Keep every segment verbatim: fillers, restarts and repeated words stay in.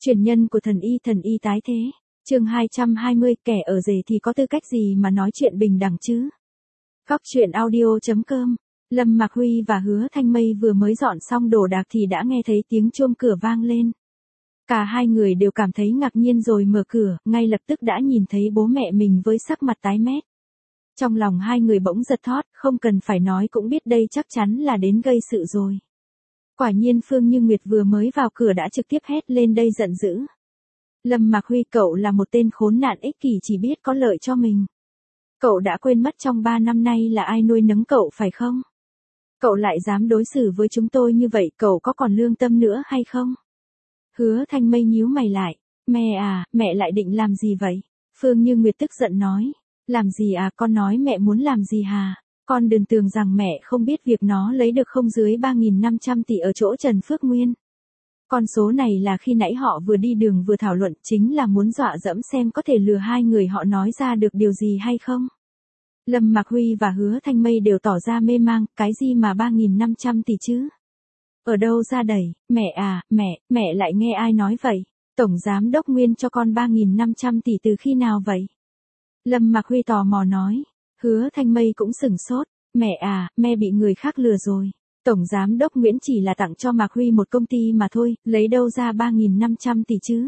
Truyền nhân của thần y thần y tái thế. Chương hai trăm hai mươi, kẻ ở rể thì có tư cách gì mà nói chuyện bình đẳng chứ? Góc truyện audio chấm com. Lâm Mạc Huy và Hứa Thanh Mây vừa mới dọn xong đồ đạc thì đã nghe thấy tiếng chuông cửa vang lên. Cả hai người đều cảm thấy ngạc nhiên rồi mở cửa, ngay lập tức đã nhìn thấy bố mẹ mình với sắc mặt tái mét. Trong lòng hai người bỗng giật thót, không cần phải nói cũng biết đây chắc chắn là đến gây sự rồi. Quả nhiên Phương Như Nguyệt vừa mới vào cửa đã trực tiếp hét lên đây giận dữ. Lâm Mạc Huy, cậu là một tên khốn nạn ích kỷ chỉ biết có lợi cho mình. Cậu đã quên mất trong ba năm nay là ai nuôi nấng cậu phải không? Cậu lại dám đối xử với chúng tôi như vậy, cậu có còn lương tâm nữa hay không? Hứa Thanh Mây nhíu mày lại. Mẹ à, mẹ lại định làm gì vậy? Phương Như Nguyệt tức giận nói. Làm gì à, con nói mẹ muốn làm gì hà? Con đừng tưởng rằng mẹ không biết việc nó lấy được không dưới ba nghìn năm trăm tỷ ở chỗ Trần Phước Nguyên. Con số này là khi nãy họ vừa đi đường vừa thảo luận, chính là muốn dọa dẫm xem có thể lừa hai người họ nói ra được điều gì hay không. Lâm Mạc Huy và Hứa Thanh Mây đều tỏ ra mê mang, cái gì mà ba nghìn năm trăm tỷ chứ? Ở đâu ra đầy? Mẹ à, mẹ, mẹ lại nghe ai nói vậy? Tổng giám đốc Nguyên cho con ba nghìn năm trăm tỷ từ khi nào vậy? Lâm Mạc Huy tò mò nói. Hứa Thanh Mây cũng sửng sốt. Mẹ à, mẹ bị người khác lừa rồi. Tổng giám đốc Nguyễn chỉ là tặng cho Mạc Huy một công ty mà thôi, lấy đâu ra ba nghìn năm trăm tỷ chứ?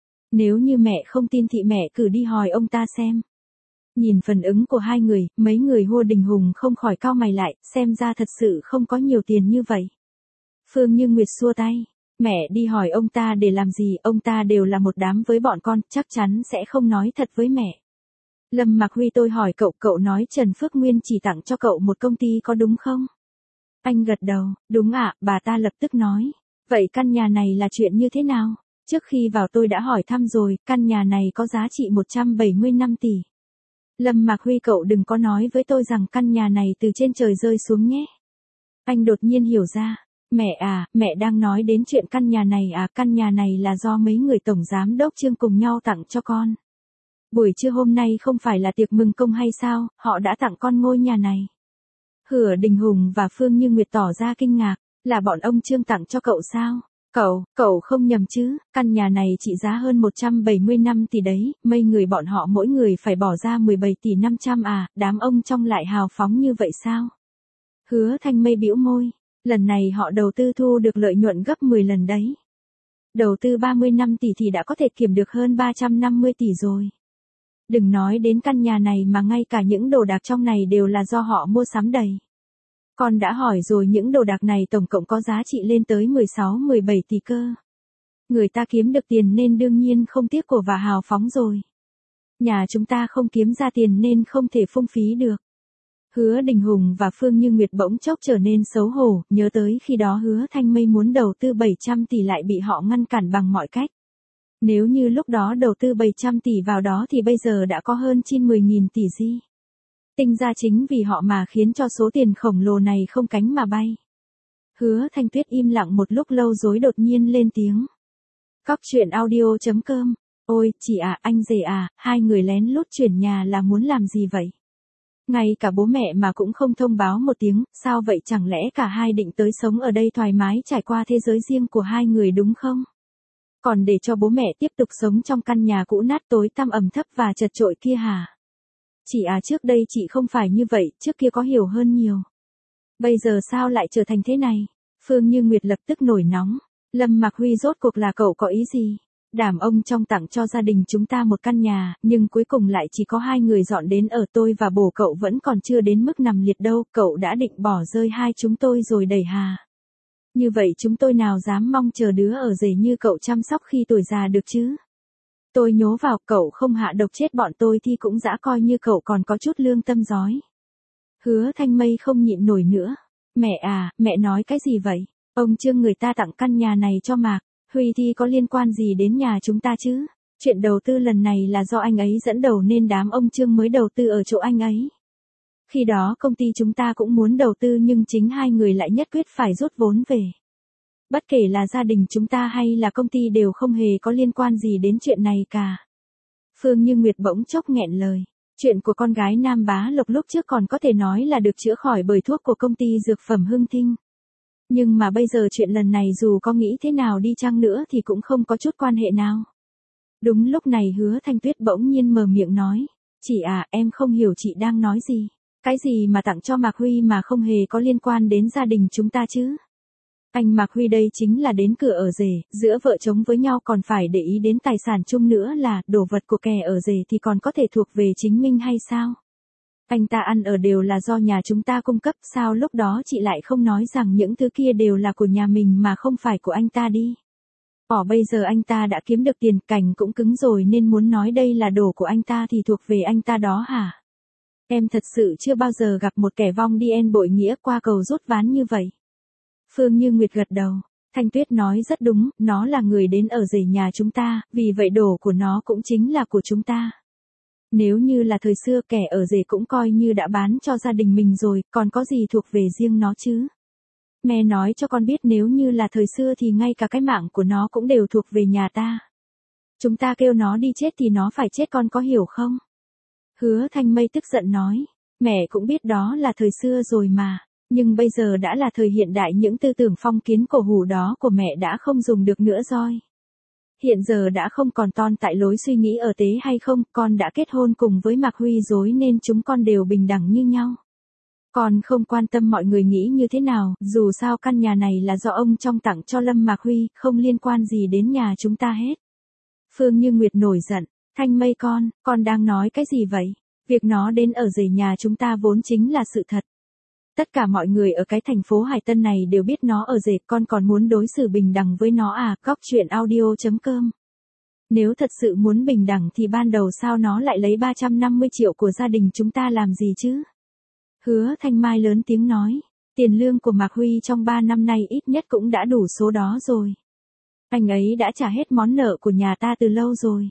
Nếu như mẹ không tin thì mẹ cử đi hỏi ông ta xem. Nhìn phản ứng của hai người, mấy người Hua Đình Hùng không khỏi cau mày lại, xem ra thật sự không có nhiều tiền như vậy. Phương Như Nguyệt xua tay. Mẹ đi hỏi ông ta để làm gì, ông ta đều là một đám với bọn con, chắc chắn sẽ không nói thật với mẹ. Lâm Mạc Huy, tôi hỏi cậu, cậu nói Trần Phước Nguyên chỉ tặng cho cậu một công ty có đúng không? Anh gật đầu, đúng ạ, bà ta lập tức nói. Vậy căn nhà này là chuyện như thế nào? Trước khi vào tôi đã hỏi thăm rồi, căn nhà này có giá trị một trăm bảy mươi lăm tỷ. Lâm Mạc Huy, cậu đừng có nói với tôi rằng căn nhà này từ trên trời rơi xuống nhé. Anh đột nhiên hiểu ra. Mẹ à, mẹ đang nói đến chuyện căn nhà này à, căn nhà này là do mấy người tổng giám đốc Trương cùng nhau tặng cho con. Buổi trưa hôm nay không phải là tiệc mừng công hay sao, họ đã tặng con ngôi nhà này. Hứa Đình Hùng và Phương Như Nguyệt tỏ ra kinh ngạc, là bọn ông Trương tặng cho cậu sao? Cậu, cậu không nhầm chứ, căn nhà này trị giá hơn một trăm bảy mươi lăm tỷ đấy, mấy người bọn họ mỗi người phải bỏ ra mười bảy tỷ năm trăm à, đám ông trong lại hào phóng như vậy sao? Hứa Thanh Mây bĩu môi, lần này họ đầu tư thu được lợi nhuận gấp mười lần đấy. Đầu tư ba mươi lăm tỷ thì đã có thể kiếm được hơn ba trăm năm mươi tỷ rồi. Đừng nói đến căn nhà này mà ngay cả những đồ đạc trong này đều là do họ mua sắm đầy. Con đã hỏi rồi, những đồ đạc này tổng cộng có giá trị lên tới mười sáu mười bảy tỷ cơ. Người ta kiếm được tiền nên đương nhiên không tiếc của và hào phóng rồi. Nhà chúng ta không kiếm ra tiền nên không thể phung phí được. Hứa Đình Hùng và Phương Như Nguyệt bỗng chốc trở nên xấu hổ, nhớ tới khi đó Hứa Thanh Mây muốn đầu tư bảy trăm tỷ lại bị họ ngăn cản bằng mọi cách. Nếu như lúc đó đầu tư bảy trăm tỷ vào đó thì bây giờ đã có hơn trên mười nghìn tỷ gì. Tính ra chính vì họ mà khiến cho số tiền khổng lồ này không cánh mà bay. Hứa Thanh Tuyết im lặng một lúc lâu rồi đột nhiên lên tiếng. Góc truyện audio chấm com. Ôi, chị à, anh rể à, hai người lén lút chuyển nhà là muốn làm gì vậy? Ngay cả bố mẹ mà cũng không thông báo một tiếng, sao vậy, chẳng lẽ cả hai định tới sống ở đây thoải mái trải qua thế giới riêng của hai người đúng không? Còn để cho bố mẹ tiếp tục sống trong căn nhà cũ nát tối tăm ẩm thấp và chật chội kia hả? Chị à, trước đây chị không phải như vậy, trước kia có hiểu hơn nhiều. Bây giờ sao lại trở thành thế này? Phương Như Nguyệt lập tức nổi nóng. Lâm Mạc Huy, rốt cuộc là cậu có ý gì? Đảm ông trong tặng cho gia đình chúng ta một căn nhà, nhưng cuối cùng lại chỉ có hai người dọn đến ở, tôi và bố cậu vẫn còn chưa đến mức nằm liệt đâu, cậu đã định bỏ rơi hai chúng tôi rồi đẩy hà. Như vậy chúng tôi nào dám mong chờ đứa ở rể như cậu chăm sóc khi tuổi già được chứ? Tôi nhố vào, cậu không hạ độc chết bọn tôi thì cũng dã coi như cậu còn có chút lương tâm rói. Hứa Thanh Mây không nhịn nổi nữa. Mẹ à, mẹ nói cái gì vậy? Ông Trương người ta tặng căn nhà này cho Mạc Huy thì có liên quan gì đến nhà chúng ta chứ? Chuyện đầu tư lần này là do anh ấy dẫn đầu nên đám ông Trương mới đầu tư ở chỗ anh ấy. Khi đó công ty chúng ta cũng muốn đầu tư nhưng chính hai người lại nhất quyết phải rút vốn về. Bất kể là gia đình chúng ta hay là công ty đều không hề có liên quan gì đến chuyện này cả. Phương Như Nguyệt bỗng chốc nghẹn lời. Chuyện của con gái Nam Bá Lộc lúc trước còn có thể nói là được chữa khỏi bởi thuốc của công ty dược phẩm Hưng Thinh. Nhưng mà bây giờ chuyện lần này dù có nghĩ thế nào đi chăng nữa thì cũng không có chút quan hệ nào. Đúng lúc này Hứa Thanh Tuyết bỗng nhiên mở miệng nói. Chị à, em không hiểu chị đang nói gì. Cái gì mà tặng cho Mạc Huy mà không hề có liên quan đến gia đình chúng ta chứ? Anh Mạc Huy đây chính là đến cửa ở rể, giữa vợ chồng với nhau còn phải để ý đến tài sản chung nữa là, đồ vật của kẻ ở rể thì còn có thể thuộc về chính mình hay sao? Anh ta ăn ở đều là do nhà chúng ta cung cấp, sao lúc đó chị lại không nói rằng những thứ kia đều là của nhà mình mà không phải của anh ta đi? Ồ bây giờ anh ta đã kiếm được tiền, cành cũng cứng rồi nên muốn nói đây là đồ của anh ta thì thuộc về anh ta đó hả? Em thật sự chưa bao giờ gặp một kẻ vong đi en bội nghĩa qua cầu rút ván như vậy. Phương Như Nguyệt gật đầu, Thanh Tuyết nói rất đúng, nó là người đến ở rể nhà chúng ta, vì vậy đồ của nó cũng chính là của chúng ta. Nếu như là thời xưa kẻ ở rể cũng coi như đã bán cho gia đình mình rồi, còn có gì thuộc về riêng nó chứ? Mẹ nói cho con biết nếu như là thời xưa thì ngay cả cái mạng của nó cũng đều thuộc về nhà ta. Chúng ta kêu nó đi chết thì nó phải chết, con có hiểu không? Hứa Thanh Mây tức giận nói, mẹ cũng biết đó là thời xưa rồi mà, nhưng bây giờ đã là thời hiện đại, những tư tưởng phong kiến cổ hủ đó của mẹ đã không dùng được nữa rồi. Hiện giờ đã không còn tồn tại lối suy nghĩ ở tế hay không, con đã kết hôn cùng với Mạc Huy rồi nên chúng con đều bình đẳng như nhau. Con không quan tâm mọi người nghĩ như thế nào, dù sao căn nhà này là do ông trong tặng cho Lâm Mạc Huy, không liên quan gì đến nhà chúng ta hết. Phương Như Nguyệt nổi giận, Thanh Mây con, con đang nói cái gì vậy? Việc nó đến ở rể nhà chúng ta vốn chính là sự thật. Tất cả mọi người ở cái thành phố Hải Tân này đều biết nó ở rể, con còn muốn đối xử bình đẳng với nó à? Góc truyện audio chấm com. Nếu thật sự muốn bình đẳng thì ban đầu sao nó lại lấy ba trăm năm mươi triệu của gia đình chúng ta làm gì chứ? Hứa Thanh Mai lớn tiếng nói, tiền lương của Mạc Huy trong ba năm nay ít nhất cũng đã đủ số đó rồi. Anh ấy đã trả hết món nợ của nhà ta từ lâu rồi.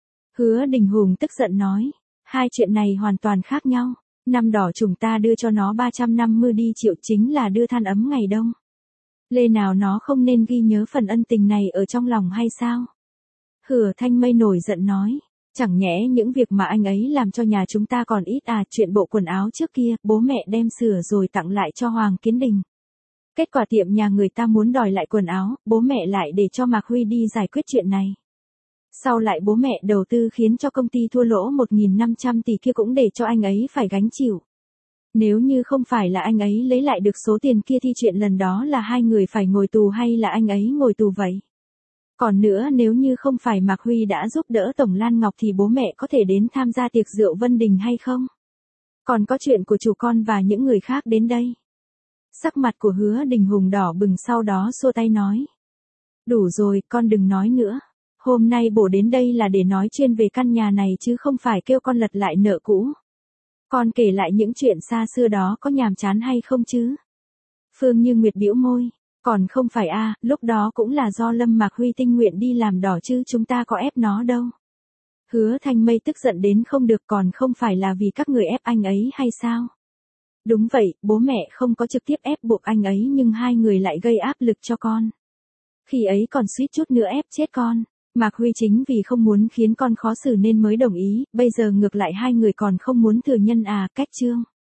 Hứa Đình Hùng tức giận nói, hai chuyện này hoàn toàn khác nhau. Năm đỏ chúng ta đưa cho nó ba trăm năm mươi đi triệu chính là đưa than ấm ngày đông. Lẽ nào nó không nên ghi nhớ phần ân tình này ở trong lòng hay sao? Hứa Thanh Mây nổi giận nói, chẳng nhẽ những việc mà anh ấy làm cho nhà chúng ta còn ít à? Chuyện bộ quần áo trước kia, bố mẹ đem sửa rồi tặng lại cho Hoàng Kiến Đình. Kết quả tiệm nhà người ta muốn đòi lại quần áo, bố mẹ lại để cho Mạc Huy đi giải quyết chuyện này. Sau lại bố mẹ đầu tư khiến cho công ty thua lỗ một nghìn năm trăm tỷ kia cũng để cho anh ấy phải gánh chịu. Nếu như không phải là anh ấy lấy lại được số tiền kia thì chuyện lần đó là hai người phải ngồi tù hay là anh ấy ngồi tù vậy? Còn nữa, nếu như không phải Mạc Huy đã giúp đỡ Tổng Lan Ngọc thì bố mẹ có thể đến tham gia tiệc rượu Vân Đình hay không? Còn có chuyện của chủ con và những người khác đến đây. Sắc mặt của Hứa Đình Hùng đỏ bừng, sau đó xua tay nói. Đủ rồi, con đừng nói nữa. Hôm nay bổ đến đây là để nói chuyên về căn nhà này chứ không phải kêu con lật lại nợ cũ. Con kể lại những chuyện xa xưa đó có nhàm chán hay không chứ? Phương Như Nguyệt bĩu môi, còn không phải a, à, lúc đó cũng là do Lâm Mạc Huy tinh nguyện đi làm đỏ chứ chúng ta có ép nó đâu. Hứa Thanh Mây tức giận đến không được, còn không phải là vì các người ép anh ấy hay sao? Đúng vậy, bố mẹ không có trực tiếp ép buộc anh ấy nhưng hai người lại gây áp lực cho con. Khi ấy còn suýt chút nữa ép chết con. Mạc Huy chính vì không muốn khiến con khó xử nên mới đồng ý, bây giờ ngược lại hai người còn không muốn thừa nhận à? Cách trương.